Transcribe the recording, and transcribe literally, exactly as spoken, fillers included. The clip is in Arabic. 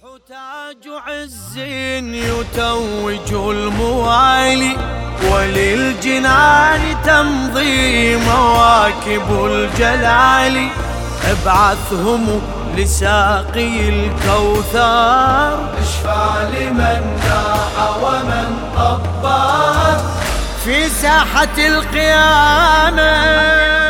تاج عز يتوج الموالي، وللجنان تمضي مواكب الجلال. ابعثهم لساقي الكوثر، اشفع لمن ناح ومن طبات في ساحة القيامة.